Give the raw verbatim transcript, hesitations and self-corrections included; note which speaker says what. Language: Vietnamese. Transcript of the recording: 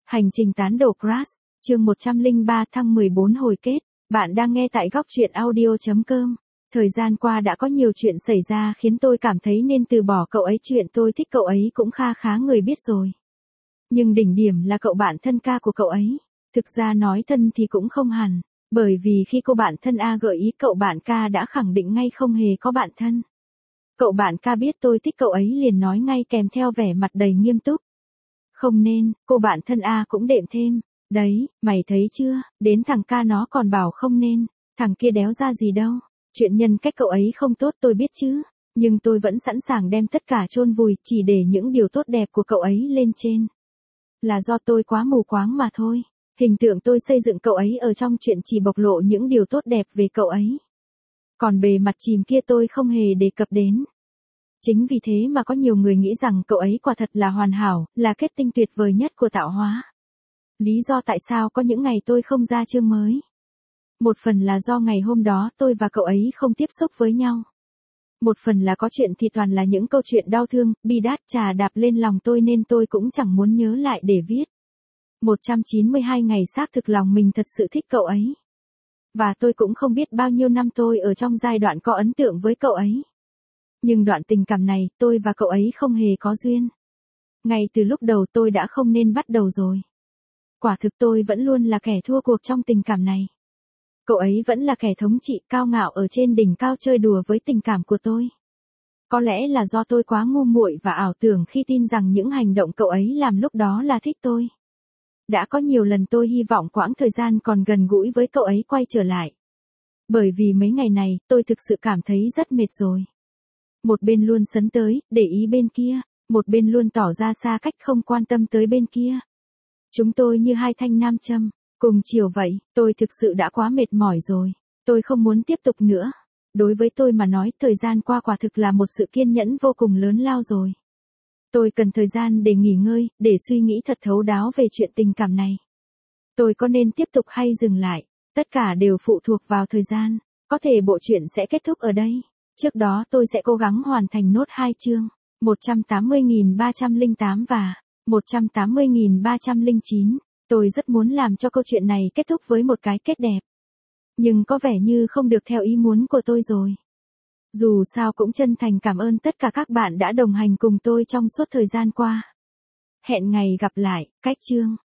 Speaker 1: Hành trình tán đổ Crush, chương một trăm lẻ ba thăng mười bốn hồi kết. Bạn đang nghe tại góc truyện audio chấm com. Thời gian qua đã có nhiều chuyện xảy ra khiến tôi cảm thấy nên từ bỏ cậu ấy. Chuyện tôi thích cậu ấy cũng kha khá người biết rồi. Nhưng đỉnh điểm là cậu bạn thân ca của cậu ấy. Thực ra nói thân thì cũng không hẳn. Bởi vì khi cô bạn thân A gợi ý, cậu bạn ca đã khẳng định ngay không hề có bạn thân. Cậu bạn ca biết tôi thích cậu ấy liền nói ngay kèm theo vẻ mặt đầy nghiêm túc. Không nên, cô bạn thân A cũng đệm thêm. Đấy, mày thấy chưa, đến thằng ca nó còn bảo không nên, thằng kia đéo ra gì đâu. Chuyện nhân cách cậu ấy không tốt tôi biết chứ, nhưng tôi vẫn sẵn sàng đem tất cả chôn vùi chỉ để những điều tốt đẹp của cậu ấy lên trên. Là do tôi quá mù quáng mà thôi. Hình tượng tôi xây dựng cậu ấy ở trong chuyện chỉ bộc lộ những điều tốt đẹp về cậu ấy. Còn bề mặt chìm kia tôi không hề đề cập đến. Chính vì thế mà có nhiều người nghĩ rằng cậu ấy quả thật là hoàn hảo, là kết tinh tuyệt vời nhất của tạo hóa. Lý do tại sao có những ngày tôi không ra chương mới. Một phần là do ngày hôm đó tôi và cậu ấy không tiếp xúc với nhau. Một phần là có chuyện thì toàn là những câu chuyện đau thương, bi đát chà đạp lên lòng tôi nên tôi cũng chẳng muốn nhớ lại để viết. một trăm chín mươi hai ngày xác thực lòng mình thật sự thích cậu ấy. Và tôi cũng không biết bao nhiêu năm tôi ở trong giai đoạn có ấn tượng với cậu ấy. Nhưng đoạn tình cảm này, tôi và cậu ấy không hề có duyên. Ngay từ lúc đầu tôi đã không nên bắt đầu rồi. Quả thực tôi vẫn luôn là kẻ thua cuộc trong tình cảm này. Cậu ấy vẫn là kẻ thống trị cao ngạo ở trên đỉnh cao chơi đùa với tình cảm của tôi. Có lẽ là do tôi quá ngu muội và ảo tưởng khi tin rằng những hành động cậu ấy làm lúc đó là thích tôi. Đã có nhiều lần tôi hy vọng quãng thời gian còn gần gũi với cậu ấy quay trở lại. Bởi vì mấy ngày này, tôi thực sự cảm thấy rất mệt rồi. Một bên luôn sấn tới, để ý bên kia, một bên luôn tỏ ra xa cách không quan tâm tới bên kia. Chúng tôi như hai thanh nam châm, cùng chiều vậy, tôi thực sự đã quá mệt mỏi rồi. Tôi không muốn tiếp tục nữa. Đối với tôi mà nói, thời gian qua quả thực là một sự kiên nhẫn vô cùng lớn lao rồi. Tôi cần thời gian để nghỉ ngơi, để suy nghĩ thật thấu đáo về chuyện tình cảm này. Tôi có nên tiếp tục hay dừng lại? Tất cả đều phụ thuộc vào thời gian. Có thể bộ truyện sẽ kết thúc ở đây. Trước đó tôi sẽ cố gắng hoàn thành nốt hai chương, một trăm tám mươi nghìn ba trăm lẻ tám và một trăm tám mươi nghìn ba trăm lẻ chín. Tôi rất muốn làm cho câu chuyện này kết thúc với một cái kết đẹp. Nhưng có vẻ như không được theo ý muốn của tôi rồi. Dù sao cũng chân thành cảm ơn tất cả các bạn đã đồng hành cùng tôi trong suốt thời gian qua. Hẹn ngày gặp lại, cách chương.